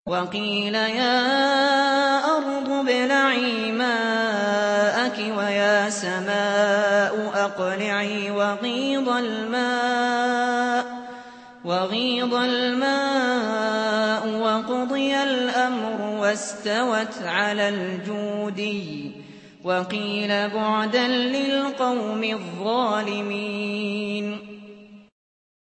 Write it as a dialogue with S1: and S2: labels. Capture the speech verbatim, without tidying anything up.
S1: وقيل يا أرض ابلعي ماءك ويا سماء أقلعي وغيض الماء وغيض الماء وقضي الأمر واستوت على الجودي وقيل بعدا للقوم الظالمين